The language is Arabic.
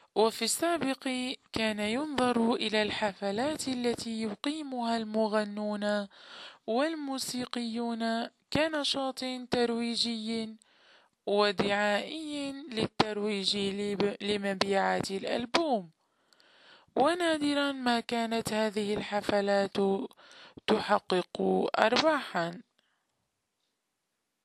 وفي السابق كان ينظر إلى الحفلات التي يقيمها المغنون والموسيقيون كنشاط ترويجي ودعائي للترويج لمبيعات الألبوم. ونادرا ما كانت هذه الحفلات تحقق أرباحا.